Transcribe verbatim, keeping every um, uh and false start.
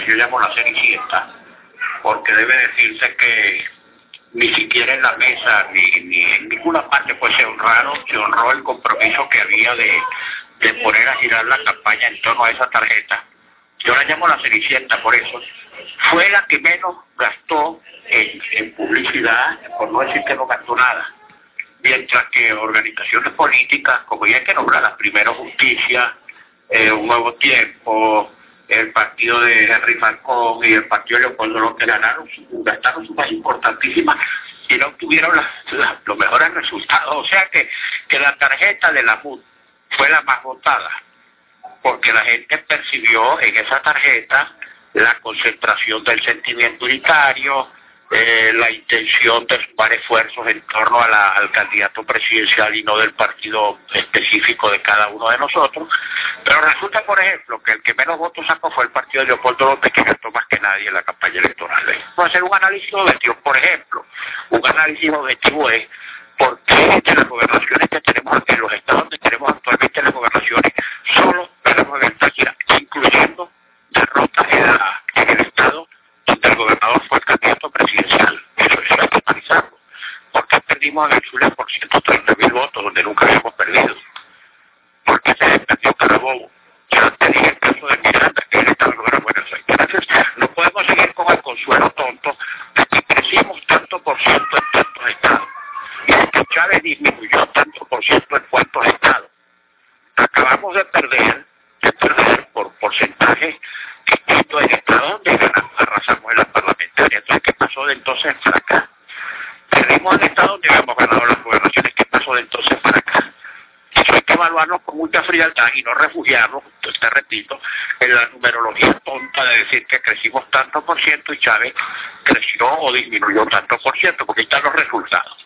yo llamo la cenicienta, porque debe decirse que ni siquiera en la mesa, ni, ni en ninguna parte pues se honraron, se honró el compromiso que había de, de poner a girar la campaña en torno a esa tarjeta. Yo la llamo la cenicienta por eso. Fue la que menos gastó en, en publicidad, por no decir que no gastó nada. Mientras que organizaciones políticas, como ya hay que nombrarlas, primero Justicia, eh, Un Nuevo Tiempo, el partido de Henry Falcón y el partido de Leopoldo López ganaron, gastaron sumas importantísimas y no obtuvieron las, las, los mejores resultados. O sea que, que la tarjeta de la M U D fue la más votada, porque la gente percibió en esa tarjeta la concentración del sentimiento unitario, eh, la intención de sumar esfuerzos en torno a la, al candidato presidencial y no del partido específico de cada uno de nosotros. Pero resulta, por ejemplo, que el que menos votos sacó fue el partido de Leopoldo López, que gastó más que nadie en la campaña electoral. Vamos a hacer un análisis objetivo, por ejemplo. Un análisis objetivo es por qué de las gobernaciones que tenemos en los estados donde tenemos actualmente las gobernaciones, solo ganamos en Táchira, incluyendo derrotas en, la, en el estado donde el gobernador fue el candidato presidencial. Eso, eso hay que analizarlo. ¿Por qué perdimos en el Zulia por ciento treinta mil votos, donde nunca habíamos perdido? ¿Por qué se perdió Carabobo? Yo te dije el caso de Miranda, que él estaba en Buenos Aires. Entonces, no podemos seguir con el consuelo tonto de que crecimos tanto por ciento en tantos estados. Y de que Chávez disminuyó tanto por ciento en cuantos estados. Acabamos de perder, de perder por porcentaje distinto en estados donde ganamos, arrasamos en la parlamentaria. Entonces, ¿qué pasó de entonces para acá? Perdimos en estados donde habíamos ganado las gobernaciones. ¿Qué pasó de entonces para acá? Eso hay que evaluarlo con mucha frialdad y no refugiarnos, te repito, en la numerología tonta de decir que crecimos tanto por ciento y Chávez creció o disminuyó tanto por ciento, porque ahí están los resultados.